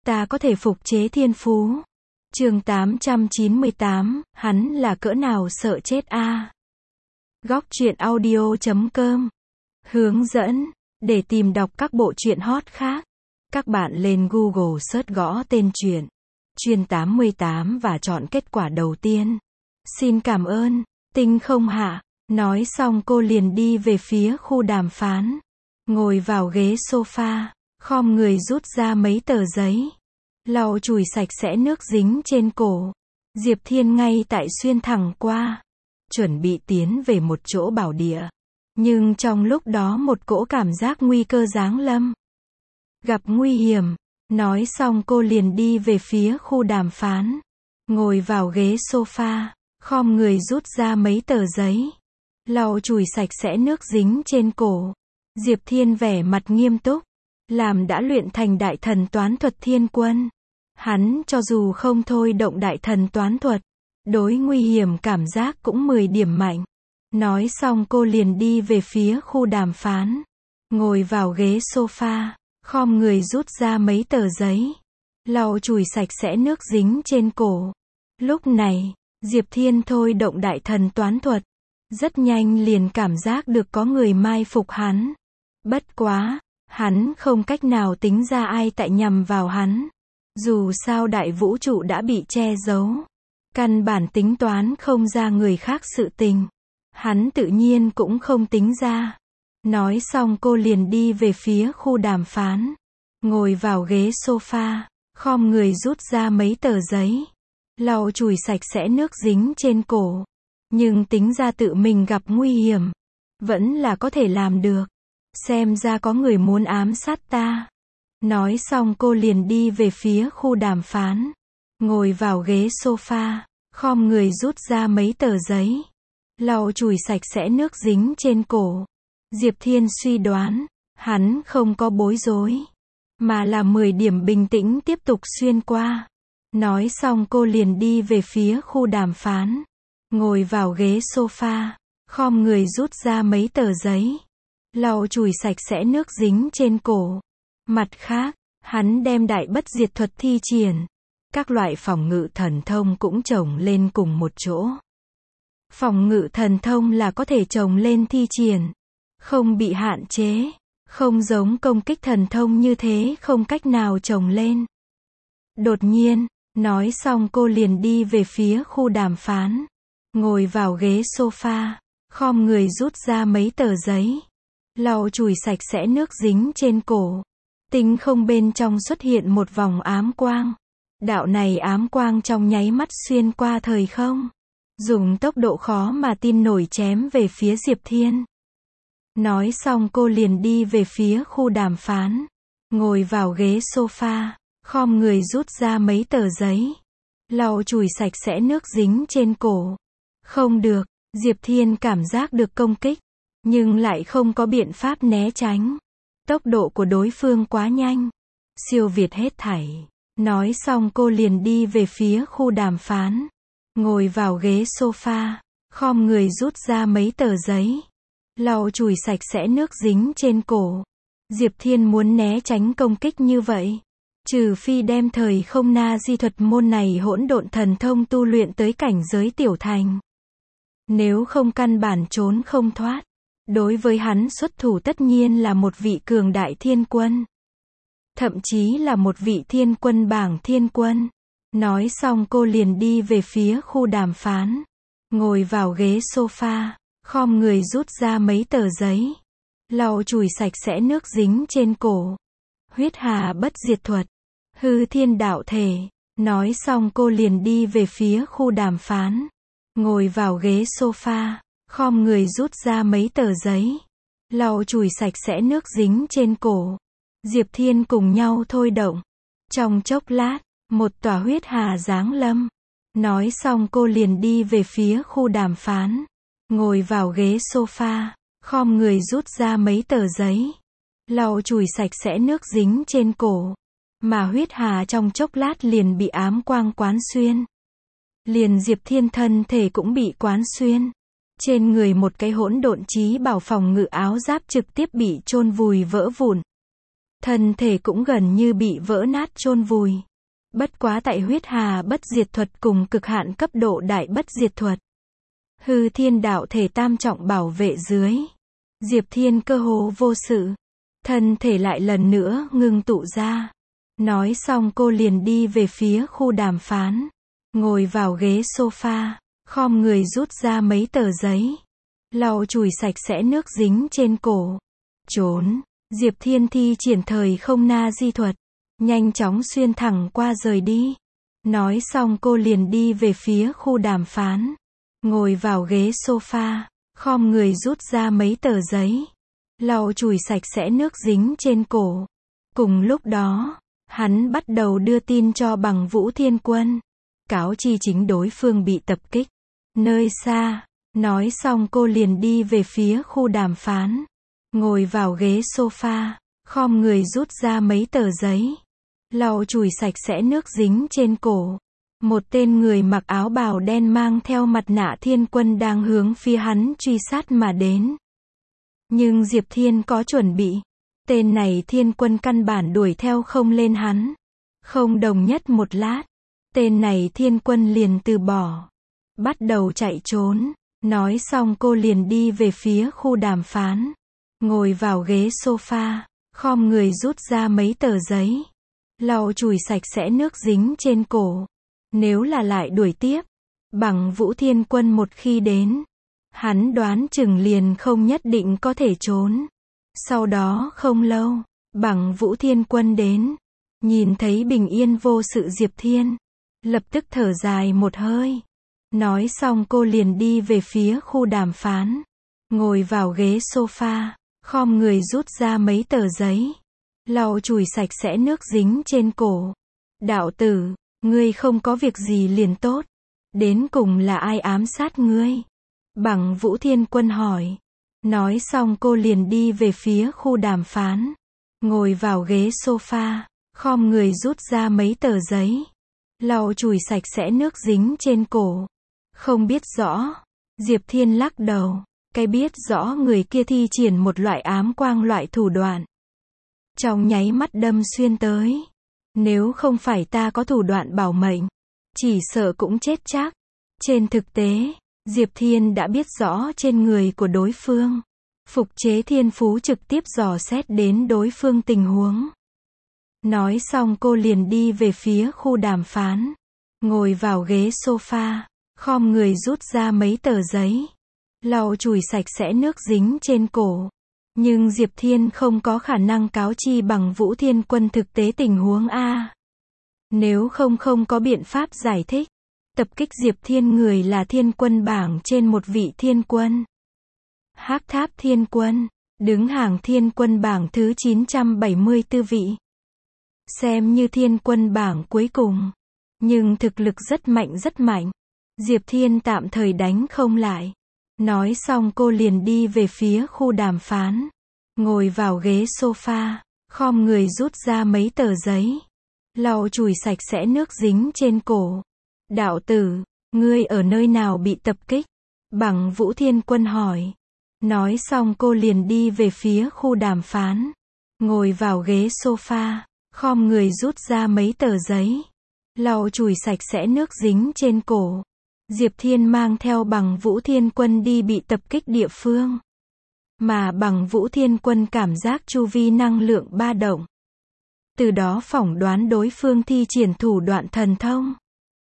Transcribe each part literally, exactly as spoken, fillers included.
ta có thể phục chế thiên phú. Chương tám trăm chín mươi tám, hắn là cỡ nào sợ chết a. Góc truyện audio chấm com. Hướng dẫn, để tìm đọc các bộ truyện hot khác, các bạn lên Google search gõ tên truyện Chuyên tám mươi tám và chọn kết quả đầu tiên. Xin cảm ơn, Tinh không hạ. Nói xong cô liền đi về phía khu đàm phán. Ngồi vào ghế sofa, khom người rút ra mấy tờ giấy. Lau chùi sạch sẽ nước dính trên cổ. Diệp Thiên ngay tại xuyên thẳng qua. Chuẩn bị tiến về một chỗ bảo địa. Nhưng trong lúc đó một cỗ cảm giác nguy cơ giáng lâm. Gặp nguy hiểm. Nói xong cô liền đi về phía khu đàm phán. Ngồi vào ghế sofa, khom người rút ra mấy tờ giấy. Lau chùi sạch sẽ nước dính trên cổ. Diệp Thiên vẻ mặt nghiêm túc. Làm đã luyện thành đại thần toán thuật thiên quân. Hắn cho dù không thôi động đại thần toán thuật, đối nguy hiểm cảm giác cũng mười điểm mạnh. Nói xong cô liền đi về phía khu đàm phán. Ngồi vào ghế sofa, khom người rút ra mấy tờ giấy. Lau chùi sạch sẽ nước dính trên cổ. Lúc này, Diệp Thiên thôi động đại thần toán thuật. Rất nhanh liền cảm giác được có người mai phục hắn. Bất quá, hắn không cách nào tính ra ai tại nhằm vào hắn. Dù sao đại vũ trụ đã bị che giấu. Căn bản tính toán không ra người khác sự tình. Hắn tự nhiên cũng không tính ra. Nói xong cô liền đi về phía khu đàm phán. Ngồi vào ghế sofa, khom người rút ra mấy tờ giấy. Lau chùi sạch sẽ nước dính trên cổ. Nhưng tính ra tự mình gặp nguy hiểm, vẫn là có thể làm được. Xem ra có người muốn ám sát ta. Nói xong cô liền đi về phía khu đàm phán. Ngồi vào ghế sofa, khom người rút ra mấy tờ giấy. Lau chùi sạch sẽ nước dính trên cổ. Diệp Thiên suy đoán, hắn không có bối rối, mà là mười điểm bình tĩnh tiếp tục xuyên qua. Nói xong cô liền đi về phía khu đàm phán. Ngồi vào ghế sofa, khom người rút ra mấy tờ giấy. Lau chùi sạch sẽ nước dính trên cổ. Mặt khác, hắn đem đại bất diệt thuật thi triển. Các loại phòng ngự thần thông cũng chồng lên cùng một chỗ. Phòng ngự thần thông là có thể chồng lên thi triển, không bị hạn chế, không giống công kích thần thông như thế không cách nào chồng lên. Đột nhiên, nói xong cô liền đi về phía khu đàm phán. Ngồi vào ghế sofa, khom người rút ra mấy tờ giấy. Lau chùi sạch sẽ nước dính trên cổ. Tinh không bên trong xuất hiện một vòng ám quang. Đạo này ám quang trong nháy mắt xuyên qua thời không. Dùng tốc độ khó mà tin nổi chém về phía Diệp Thiên. Nói xong cô liền đi về phía khu đàm phán. Ngồi vào ghế sofa, khom người rút ra mấy tờ giấy. Lau chùi sạch sẽ nước dính trên cổ. Không được, Diệp Thiên cảm giác được công kích, nhưng lại không có biện pháp né tránh. Tốc độ của đối phương quá nhanh, siêu việt hết thảy. Nói xong cô liền đi về phía khu đàm phán. Ngồi vào ghế sofa, khom người rút ra mấy tờ giấy. Lau chùi sạch sẽ nước dính trên cổ. Diệp Thiên muốn né tránh công kích như vậy, trừ phi đem thời không na di thuật môn này hỗn độn thần thông tu luyện tới cảnh giới tiểu thành. Nếu không căn bản trốn không thoát. Đối với hắn xuất thủ tất nhiên là một vị cường đại thiên quân. Thậm chí là một vị thiên quân bảng thiên quân. Nói xong cô liền đi về phía khu đàm phán. Ngồi vào ghế sofa, khom người rút ra mấy tờ giấy. Lau chùi sạch sẽ nước dính trên cổ. Huyết hà bất diệt thuật. Hư thiên đạo thể. Nói xong cô liền đi về phía khu đàm phán. Ngồi vào ghế sofa, khom người rút ra mấy tờ giấy. Lau chùi sạch sẽ nước dính trên cổ. Diệp Thiên cùng nhau thôi động. Trong chốc lát, một tòa huyết hà giáng lâm. Nói xong cô liền đi về phía khu đàm phán. Ngồi vào ghế sofa, khom người rút ra mấy tờ giấy. Lau chùi sạch sẽ nước dính trên cổ. Mà huyết hà trong chốc lát liền bị ám quang quán xuyên. Liền Diệp Thiên thân thể cũng bị quán xuyên. Trên người một cái hỗn độn chí bảo phòng ngự áo giáp trực tiếp bị chôn vùi vỡ vụn. thân thể cũng gần như bị vỡ nát chôn vùi. Bất quá tại huyết hà bất diệt thuật cùng cực hạn cấp độ đại bất diệt thuật, hư thiên đạo thể tam trọng bảo vệ dưới, Diệp Thiên cơ hồ vô sự, thân thể lại lần nữa ngưng tụ ra. Nói xong cô liền đi về phía khu đàm phán, ngồi vào ghế sofa, khom người rút ra mấy tờ giấy, lau chùi sạch sẽ nước dính trên cổ. Trốn, Diệp Thiên thi triển thời không na di thuật, nhanh chóng xuyên thẳng qua rời đi. Nói xong cô liền đi về phía khu đàm phán, ngồi vào ghế sofa, khom người rút ra mấy tờ giấy, lau chùi sạch sẽ nước dính trên cổ. Cùng lúc đó, hắn bắt đầu đưa tin cho Bằng Vũ Thiên Quân, cáo chi chính đối phương bị tập kích. Nơi xa, nói xong cô liền đi về phía khu đàm phán, ngồi vào ghế sofa, khom người rút ra mấy tờ giấy, lau chùi sạch sẽ nước dính trên cổ. Một tên người mặc áo bào đen mang theo mặt nạ thiên quân đang hướng phía hắn truy sát mà đến. Nhưng Diệp Thiên có chuẩn bị. Tên này thiên quân căn bản đuổi theo không lên hắn. Không đồng nhất một lát, tên này thiên quân liền từ bỏ, bắt đầu chạy trốn. Nói xong cô liền đi về phía khu đàm phán, ngồi vào ghế sofa, khom người rút ra mấy tờ giấy, lau chùi sạch sẽ nước dính trên cổ. Nếu là lại đuổi tiếp, Bằng Vũ Thiên Quân một khi đến, hắn đoán chừng liền không nhất định có thể trốn. Sau đó không lâu, Bằng Vũ Thiên Quân đến, nhìn thấy bình yên vô sự Diệp Thiên, lập tức thở dài một hơi. Nói xong cô liền đi về phía khu đàm phán, ngồi vào ghế sofa, khom người rút ra mấy tờ giấy, lau chùi sạch sẽ nước dính trên cổ. Đạo tử, ngươi không có việc gì liền tốt. Đến cùng là ai ám sát ngươi? Bằng Vũ Thiên Quân hỏi. Nói xong cô liền đi về phía khu đàm phán, ngồi vào ghế sofa, khom người rút ra mấy tờ giấy, lau chùi sạch sẽ nước dính trên cổ. Không biết rõ. Diệp Thiên lắc đầu. Cái biết rõ người kia thi triển một loại ám quang loại thủ đoạn, trong nháy mắt đâm xuyên tới. Nếu không phải ta có thủ đoạn bảo mệnh, chỉ sợ cũng chết chắc. Trên thực tế, Diệp Thiên đã biết rõ trên người của đối phương. Phục chế thiên phú trực tiếp dò xét đến đối phương tình huống. Nói xong cô liền đi về phía khu đàm phán, ngồi vào ghế sofa, khom người rút ra mấy tờ giấy, lau chùi sạch sẽ nước dính trên cổ. Nhưng Diệp Thiên không có khả năng cáo chi Bằng Vũ Thiên Quân thực tế tình huống A. Nếu không không có biện pháp giải thích. Tập kích Diệp Thiên người là thiên quân bảng trên một vị thiên quân. Hắc Tháp Thiên Quân, đứng hàng thiên quân bảng thứ chín trăm bảy mươi tư vị. Xem như thiên quân bảng cuối cùng. Nhưng thực lực rất mạnh rất mạnh. Diệp Thiên tạm thời đánh không lại. Nói xong cô liền đi về phía khu đàm phán, ngồi vào ghế sofa, khom người rút ra mấy tờ giấy, lau chùi sạch sẽ nước dính trên cổ. Đạo tử, ngươi ở nơi nào bị tập kích? Bằng Vũ Thiên Quân hỏi. Nói xong cô liền đi về phía khu đàm phán, ngồi vào ghế sofa, khom người rút ra mấy tờ giấy, lau chùi sạch sẽ nước dính trên cổ. Diệp Thiên mang theo Bằng Vũ Thiên Quân đi bị tập kích địa phương. Mà Bằng Vũ Thiên Quân cảm giác chu vi năng lượng ba động. Từ đó phỏng đoán đối phương thi triển thủ đoạn thần thông.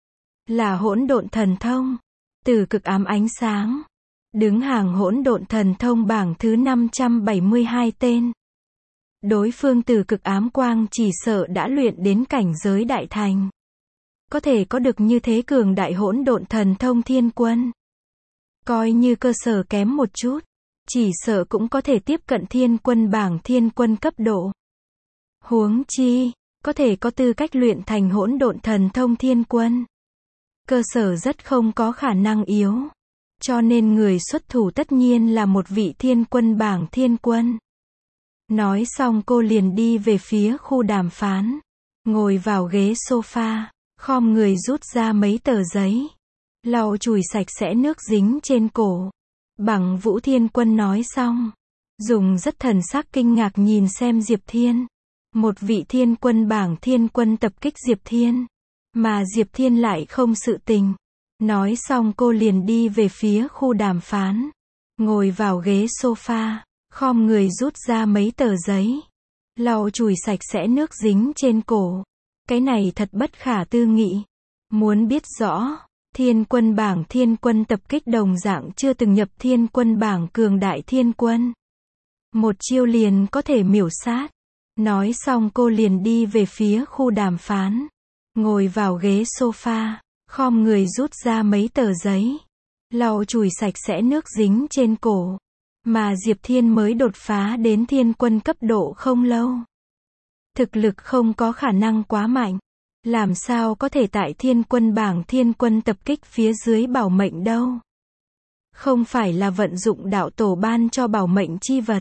Là hỗn độn thần thông. Từ cực ám ánh sáng. Đứng hàng hỗn độn thần thông bảng thứ năm trăm bảy mươi hai tên. Đối phương từ cực ám quang chỉ sợ đã luyện đến cảnh giới đại thành. Có thể có được như thế cường đại hỗn độn thần thông thiên quân. Coi như cơ sở kém một chút, chỉ sợ cũng có thể tiếp cận thiên quân bảng thiên quân cấp độ. Huống chi, có thể có tư cách luyện thành hỗn độn thần thông thiên quân. Cơ sở rất không có khả năng yếu. Cho nên người xuất thủ tất nhiên là một vị thiên quân bảng thiên quân. Nói xong cô liền đi về phía khu đàm phán, ngồi vào ghế sofa, khom người rút ra mấy tờ giấy, lau chùi sạch sẽ nước dính trên cổ. Bằng Vũ Thiên Quân nói xong, dùng rất thần sắc kinh ngạc nhìn xem Diệp Thiên. Một vị thiên quân bảng thiên quân tập kích Diệp Thiên. Mà Diệp Thiên lại không sự tình. Nói xong cô liền đi về phía khu đàm phán. Ngồi vào ghế sofa, khom người rút ra mấy tờ giấy. Lau chùi sạch sẽ nước dính trên cổ. Cái này thật bất khả tư nghị. Muốn biết rõ, thiên quân bảng thiên quân tập kích đồng dạng chưa từng nhập thiên quân bảng cường đại thiên quân. Một chiêu liền có thể miểu sát. Nói xong cô liền đi về phía khu đàm phán. Ngồi vào ghế sofa, khom người rút ra mấy tờ giấy. Lau chùi sạch sẽ nước dính trên cổ. Mà Diệp Thiên mới đột phá đến thiên quân cấp độ không lâu. Thực lực không có khả năng quá mạnh. Làm sao có thể tại thiên quân bảng thiên quân tập kích phía dưới bảo mệnh đâu. Không phải là vận dụng đạo tổ ban cho bảo mệnh chi vật.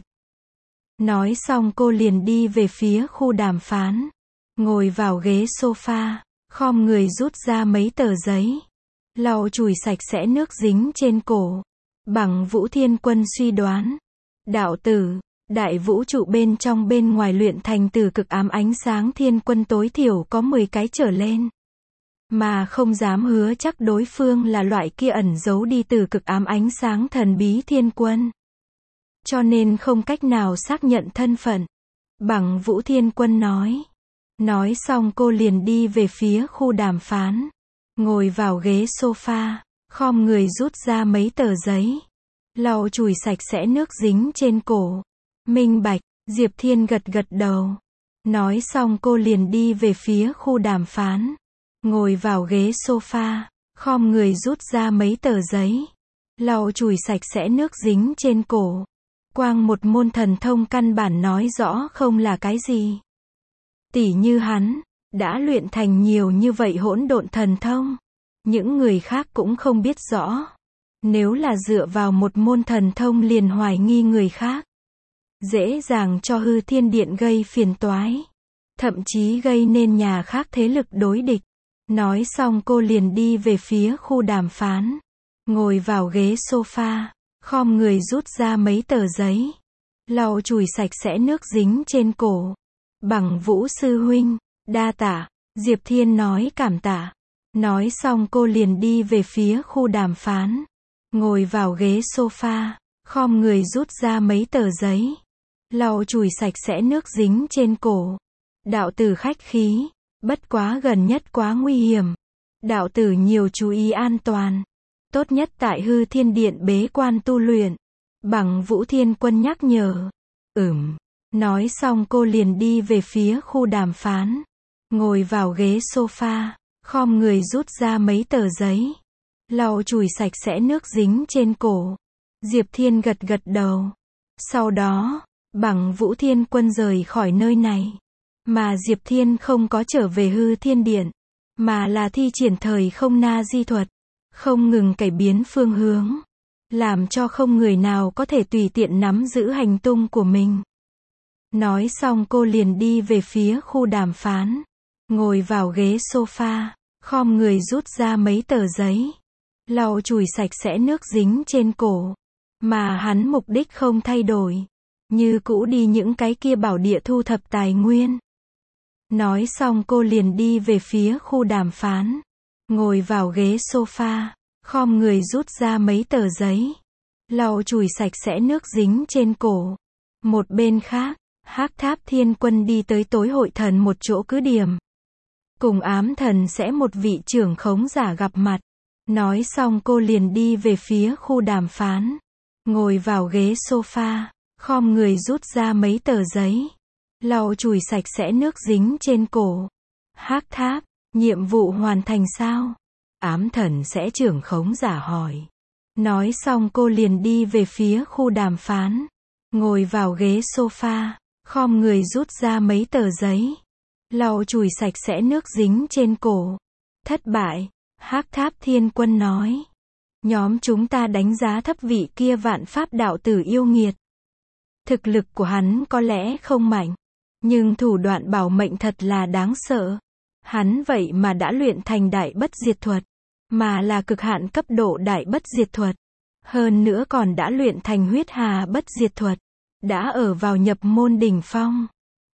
Nói xong cô liền đi về phía khu đàm phán. Ngồi vào ghế sofa, khom người rút ra mấy tờ giấy. Lau chùi sạch sẽ nước dính trên cổ. Bằng Vũ Thiên Quân suy đoán. Đạo tử, đại vũ trụ bên trong bên ngoài luyện thành từ cực ám ánh sáng thiên quân tối thiểu có mười cái trở lên. Mà không dám hứa chắc đối phương là loại kia ẩn giấu đi từ cực ám ánh sáng thần bí thiên quân. Cho nên không cách nào xác nhận thân phận. Bằng Vũ Thiên Quân nói. Nói xong cô liền đi về phía khu đàm phán. Ngồi vào ghế sofa, khom người rút ra mấy tờ giấy. Lau chùi sạch sẽ nước dính trên cổ. Minh bạch, Diệp Thiên gật gật đầu. Nói xong cô liền đi về phía khu đàm phán. Ngồi vào ghế sofa, khom người rút ra mấy tờ giấy. Lau chùi sạch sẽ nước dính trên cổ. Quang một môn thần thông căn bản nói rõ không là cái gì. Tỷ như hắn, đã luyện thành nhiều như vậy hỗn độn thần thông. Những người khác cũng không biết rõ. Nếu là dựa vào một môn thần thông liền hoài nghi người khác. Dễ dàng cho hư thiên điện gây phiền toái. Thậm chí gây nên nhà khác thế lực đối địch. Nói xong cô liền đi về phía khu đàm phán. Ngồi vào ghế sofa, khom người rút ra mấy tờ giấy. Lau chùi sạch sẽ nước dính trên cổ. Bằng Vũ sư huynh, đa tạ. Diệp Thiên nói cảm tạ. Nói xong cô liền đi về phía khu đàm phán. Ngồi vào ghế sofa, khom người rút ra mấy tờ giấy. Lau chùi sạch sẽ nước dính trên cổ. Đạo tử khách khí. Bất quá gần nhất quá nguy hiểm. Đạo tử nhiều chú ý an toàn. Tốt nhất tại hư thiên điện bế quan tu luyện. Bằng Vũ Thiên Quân nhắc nhở. Ừm. Nói xong cô liền đi về phía khu đàm phán. Ngồi vào ghế sofa, khom người rút ra mấy tờ giấy. Lau chùi sạch sẽ nước dính trên cổ. Diệp Thiên gật gật đầu. Sau đó, bằng Vũ Thiên Quân rời khỏi nơi này. Mà Diệp Thiên không có trở về hư thiên điện. Mà là thi triển thời không na di thuật. Không ngừng cải biến phương hướng. Làm cho không người nào có thể tùy tiện nắm giữ hành tung của mình. Nói xong cô liền đi về phía khu đàm phán. Ngồi vào ghế sofa, khom người rút ra mấy tờ giấy. Lau chùi sạch sẽ nước dính trên cổ. Mà hắn mục đích không thay đổi. Như cũ đi những cái kia bảo địa thu thập tài nguyên. Nói xong cô liền đi về phía khu đàm phán. Ngồi vào ghế sofa, khom người rút ra mấy tờ giấy. Lau chùi sạch sẽ nước dính trên cổ. Một bên khác, Hắc Tháp Thiên Quân đi tới tối hội thần một chỗ cứ điểm. Cùng ám thần sẽ một vị trưởng khống giả gặp mặt. Nói xong cô liền đi về phía khu đàm phán. Ngồi vào ghế sofa, khom người rút ra mấy tờ giấy. Lau chùi sạch sẽ nước dính trên cổ. Hắc Tháp, nhiệm vụ hoàn thành sao? Ám thần sẽ trưởng khống giả hỏi. Nói xong cô liền đi về phía khu đàm phán. Ngồi vào ghế sofa, khom người rút ra mấy tờ giấy. Lau chùi sạch sẽ nước dính trên cổ. Thất bại, Hắc Tháp Thiên Quân nói. Nhóm chúng ta đánh giá thấp vị kia vạn pháp đạo tử yêu nghiệt. Thực lực của hắn có lẽ không mạnh. Nhưng thủ đoạn bảo mệnh thật là đáng sợ. Hắn vậy mà đã luyện thành đại bất diệt thuật. Mà là cực hạn cấp độ đại bất diệt thuật. Hơn nữa còn đã luyện thành huyết hà bất diệt thuật. Đã ở vào nhập môn đỉnh phong.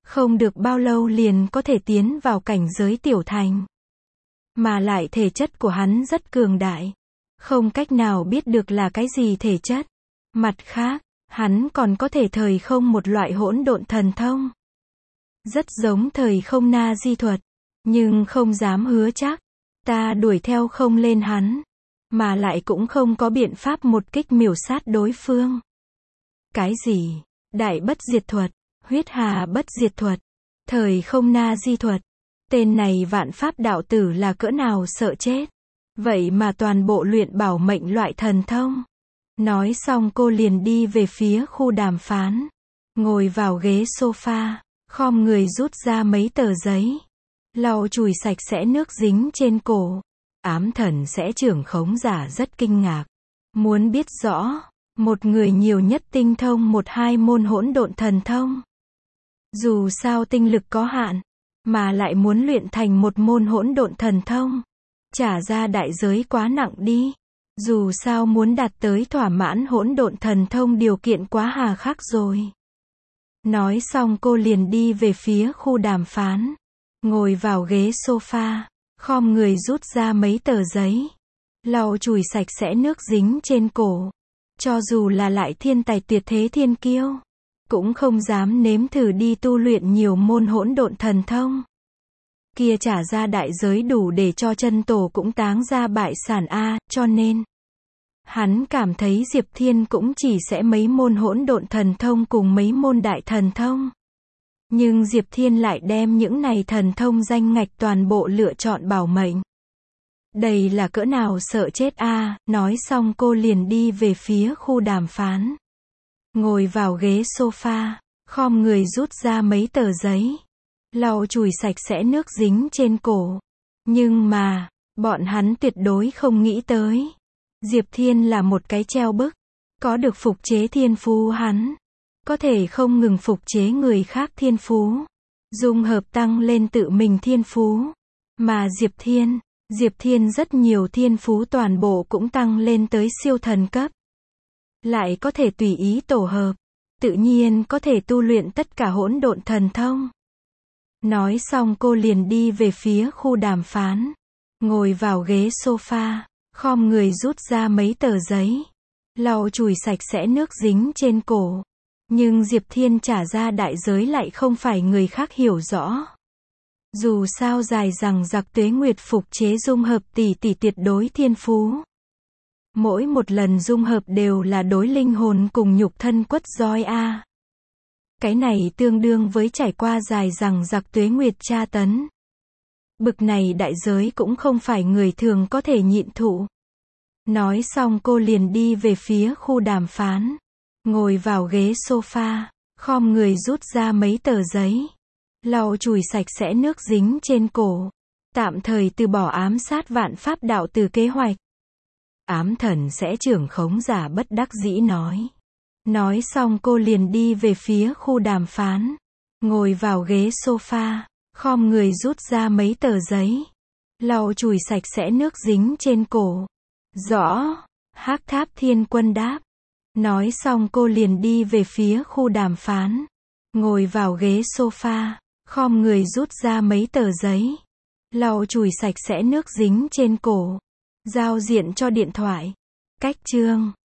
Không được bao lâu liền có thể tiến vào cảnh giới tiểu thành. Mà lại thể chất của hắn rất cường đại. Không cách nào biết được là cái gì thể chất. Mặt khác, hắn còn có thể thời không một loại hỗn độn thần thông. Rất giống thời không na di thuật. Nhưng không dám hứa chắc. Ta đuổi theo không lên hắn. Mà lại cũng không có biện pháp một kích miểu sát đối phương. Cái gì? Đại bất diệt thuật, huyết hà bất diệt thuật, thời không na di thuật. Tên này vạn pháp đạo tử là cỡ nào sợ chết. Vậy mà toàn bộ luyện bảo mệnh loại thần thông. Nói xong cô liền đi về phía khu đàm phán. Ngồi vào ghế sofa, khom người rút ra mấy tờ giấy. Lau chùi sạch sẽ nước dính trên cổ. Ám thần sẽ trưởng khống giả rất kinh ngạc. Muốn biết rõ, một người nhiều nhất tinh thông một hai môn hỗn độn thần thông. Dù sao tinh lực có hạn, mà lại muốn luyện thành một môn hỗn độn thần thông. Trả ra đại giới quá nặng đi. Dù sao muốn đạt tới thỏa mãn hỗn độn thần thông điều kiện quá hà khắc rồi. Nói xong cô liền đi về phía khu đàm phán. Ngồi vào ghế sofa, khom người rút ra mấy tờ giấy. Lau chùi sạch sẽ nước dính trên cổ. Cho dù là lại thiên tài tuyệt thế thiên kiêu, cũng không dám nếm thử đi tu luyện nhiều môn hỗn độn thần thông. Kia trả ra đại giới đủ để cho chân tổ cũng táng ra bại sản a, cho nên hắn cảm thấy Diệp Thiên cũng chỉ sẽ mấy môn hỗn độn thần thông cùng mấy môn đại thần thông. Nhưng Diệp Thiên lại đem những này thần thông danh ngạch toàn bộ lựa chọn bảo mệnh. Đây là cỡ nào sợ chết a, nói xong cô liền đi về phía khu đàm phán. Ngồi vào ghế sofa, khom người rút ra mấy tờ giấy. Lau chùi sạch sẽ nước dính trên cổ. Nhưng mà, bọn hắn tuyệt đối không nghĩ tới. Diệp Thiên là một cái treo bức. Có được phục chế thiên phú hắn. Có thể không ngừng phục chế người khác thiên phú. Dung hợp tăng lên tự mình thiên phú. Mà Diệp Thiên, Diệp Thiên rất nhiều thiên phú toàn bộ cũng tăng lên tới siêu thần cấp. Lại có thể tùy ý tổ hợp. Tự nhiên có thể tu luyện tất cả hỗn độn thần thông. Nói xong cô liền đi về phía khu đàm phán. Ngồi vào ghế sofa, khom người rút ra mấy tờ giấy. Lau chùi sạch sẽ nước dính trên cổ. Nhưng Diệp Thiên trả ra đại giới lại không phải người khác hiểu rõ. Dù sao dài rằng giặc tuế nguyệt phục chế dung hợp tỷ tỷ tuyệt đối thiên phú. Mỗi một lần dung hợp đều là đối linh hồn cùng nhục thân quất roi a. Cái này tương đương với trải qua dài rằng giặc tuế nguyệt tra tấn. Bực này đại giới cũng không phải người thường có thể nhịn thụ. Nói xong cô liền đi về phía khu đàm phán. Ngồi vào ghế sofa, khom người rút ra mấy tờ giấy. Lau chùi sạch sẽ nước dính trên cổ. Tạm thời từ bỏ ám sát vạn pháp đạo từ kế hoạch. Ám thần sẽ trưởng khống giả bất đắc dĩ nói. Nói xong cô liền đi về phía khu đàm phán. Ngồi vào ghế sofa, khom người rút ra mấy tờ giấy. Lau chùi sạch sẽ nước dính trên cổ. Rõ, Hắc Tháp Thiên Quân đáp. Nói xong cô liền đi về phía khu đàm phán. Ngồi vào ghế sofa, khom người rút ra mấy tờ giấy. Lau chùi sạch sẽ nước dính trên cổ. Giao diện cho điện thoại. Cách chương